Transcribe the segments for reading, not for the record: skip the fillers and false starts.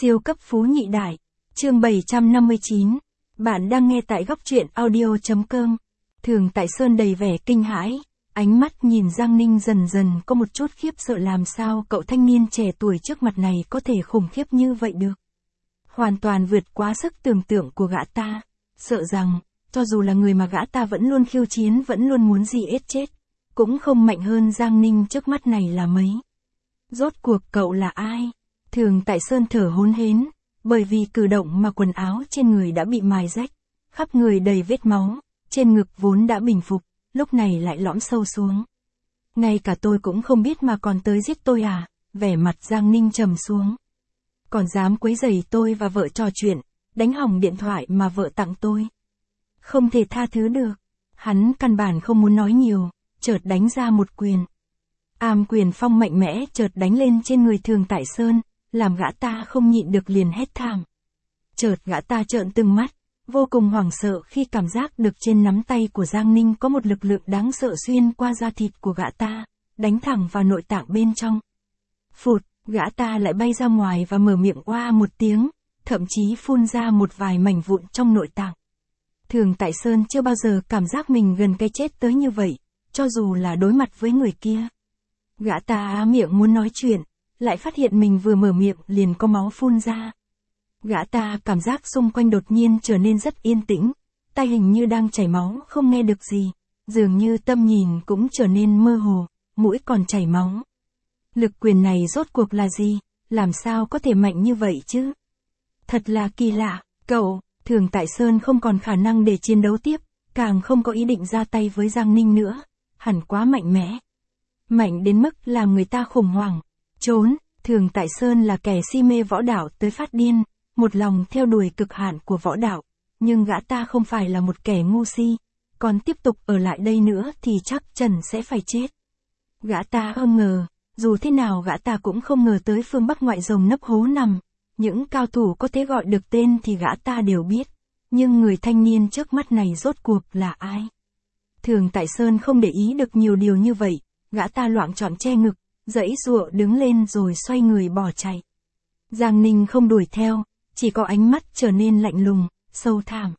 Siêu cấp phú nhị đại. Chương 759. Bạn đang nghe tại góc truyện audio.com. Thường Tại Sơn đầy vẻ kinh hãi, ánh mắt nhìn Giang Ninh dần dần có một chút khiếp sợ, làm sao cậu thanh niên trẻ tuổi trước mặt này có thể khủng khiếp như vậy được. Hoàn toàn vượt quá sức tưởng tượng của gã ta, sợ rằng, cho dù là người mà gã ta vẫn luôn khiêu chiến, vẫn luôn muốn gì ết chết, cũng không mạnh hơn Giang Ninh trước mắt này là mấy. Rốt cuộc cậu là ai? Thường Tại Sơn thở hổn hển, bởi vì cử động mà quần áo trên người đã bị mài rách, khắp người đầy vết máu, trên ngực vốn đã bình phục, lúc này lại lõm sâu xuống. Ngay cả tôi cũng không biết mà còn tới giết tôi à? Vẻ mặt Giang Ninh trầm xuống. Còn dám quấy rầy tôi và vợ trò chuyện, đánh hỏng điện thoại mà vợ tặng tôi. Không thể tha thứ được. Hắn căn bản không muốn nói nhiều, chợt đánh ra một quyền. Quyền phong mạnh mẽ chợt đánh lên trên người Thường Tại Sơn, làm gã ta không nhịn được liền hét thảm. Chợt gã ta trợn từng mắt, vô cùng hoảng sợ khi cảm giác được trên nắm tay của Giang Ninh có một lực lượng đáng sợ xuyên qua da thịt của gã ta, đánh thẳng vào nội tạng bên trong. Phụt, gã ta lại bay ra ngoài và mở miệng oa một tiếng, thậm chí phun ra một vài mảnh vụn trong nội tạng. Thường Tại Sơn chưa bao giờ cảm giác mình gần cái chết tới như vậy, cho dù là đối mặt với người kia. Gã ta há miệng muốn nói chuyện, lại phát hiện mình vừa mở miệng liền có máu phun ra. Gã ta cảm giác xung quanh đột nhiên trở nên rất yên tĩnh, tai hình như đang chảy máu không nghe được gì, dường như tâm nhìn cũng trở nên mơ hồ, mũi còn chảy máu. Lực quyền này rốt cuộc là gì, làm sao có thể mạnh như vậy chứ? Thật là kỳ lạ, Thường Tại Sơn không còn khả năng để chiến đấu tiếp, càng không có ý định ra tay với Giang Ninh nữa, hẳn quá mạnh mẽ. Mạnh đến mức làm người ta khủng hoảng. Trốn, Thường Tại Sơn là kẻ si mê võ đạo tới phát điên, một lòng theo đuổi cực hạn của võ đạo, nhưng gã ta không phải là một kẻ ngu si, còn tiếp tục ở lại đây nữa thì chắc chắn sẽ phải chết. Gã ta không ngờ, dù thế nào gã ta cũng không ngờ tới phương Bắc ngoại rồng nấp hố nằm, những cao thủ có thể gọi được tên thì gã ta đều biết, nhưng người thanh niên trước mắt này rốt cuộc là ai? Thường Tại Sơn không để ý được nhiều điều như vậy, gã ta loạng choạng che ngực, giãy giụa đứng lên rồi xoay người bỏ chạy. Giang Ninh không đuổi theo, chỉ có ánh mắt trở nên lạnh lùng, sâu thẳm.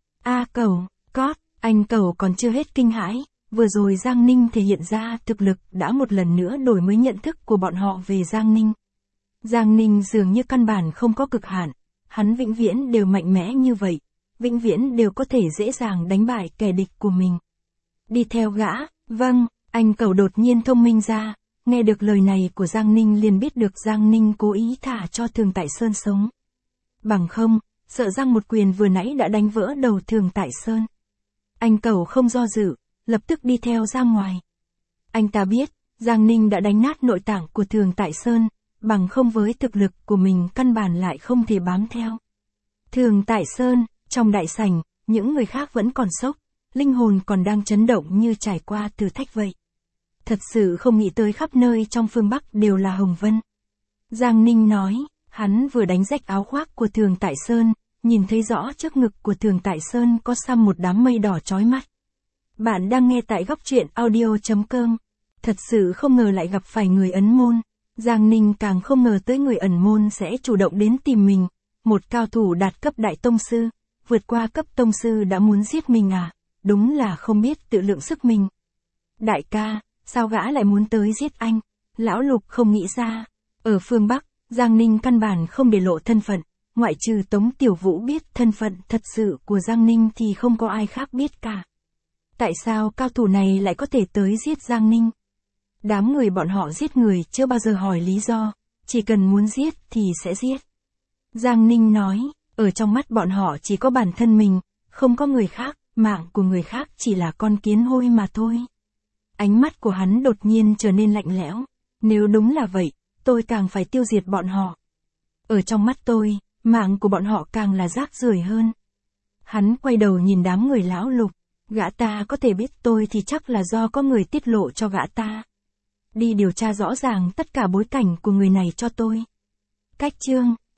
Anh Cẩu còn chưa hết kinh hãi, vừa rồi Giang Ninh thể hiện ra thực lực đã một lần nữa đổi mới nhận thức của bọn họ về Giang Ninh. Giang Ninh dường như căn bản không có cực hạn, hắn vĩnh viễn đều mạnh mẽ như vậy, vĩnh viễn đều có thể dễ dàng đánh bại kẻ địch của mình. Đi theo gã, vâng, anh Cẩu đột nhiên thông minh ra, nghe được lời này của Giang Ninh liền biết được Giang Ninh cố ý thả cho Thường Tại Sơn sống. Bằng không, sợ rằng một quyền vừa nãy đã đánh vỡ đầu Thường Tại Sơn. Anh Cẩu không do dự, lập tức đi theo ra ngoài. Anh ta biết, Giang Ninh đã đánh nát nội tạng của Thường Tại Sơn, bằng không với thực lực của mình căn bản lại không thể bám theo. Thường Tại Sơn, trong đại sảnh, những người khác vẫn còn sốc, linh hồn còn đang chấn động như trải qua thử thách vậy. Thật sự không nghĩ tới khắp nơi trong phương Bắc đều là hồng vân. Giang Ninh nói, hắn vừa đánh rách áo khoác của Thường Tại Sơn, nhìn thấy rõ trước ngực của Thường Tại Sơn có xăm một đám mây đỏ chói mắt. Bạn đang nghe tại góc truyện audio.com. Thật sự không ngờ lại gặp phải người ấn môn. Giang Ninh càng không ngờ tới người ẩn môn sẽ chủ động đến tìm mình. Một cao thủ đạt cấp đại tông sư, vượt qua cấp tông sư đã muốn giết mình à? Đúng là không biết tự lượng sức mình. Đại ca, sao gã lại muốn tới giết anh? Lão Lục không nghĩ ra. Ở phương Bắc, Giang Ninh căn bản không để lộ thân phận, ngoại trừ Tống Tiểu Vũ biết thân phận thật sự của Giang Ninh thì không có ai khác biết cả. Tại sao cao thủ này lại có thể tới giết Giang Ninh? Đám người bọn họ giết người chưa bao giờ hỏi lý do, chỉ cần muốn giết thì sẽ giết. Giang Ninh nói, ở trong mắt bọn họ chỉ có bản thân mình, không có người khác, mạng của người khác chỉ là con kiến hôi mà thôi. Ánh mắt của hắn đột nhiên trở nên lạnh lẽo, nếu đúng là vậy, tôi càng phải tiêu diệt bọn họ. Ở trong mắt tôi, mạng của bọn họ càng là rác rưởi hơn. Hắn quay đầu nhìn đám người Lão Lục, gã ta có thể biết tôi thì chắc là do có người tiết lộ cho gã ta. Đi điều tra rõ ràng tất cả bối cảnh của người này cho tôi. Cách chương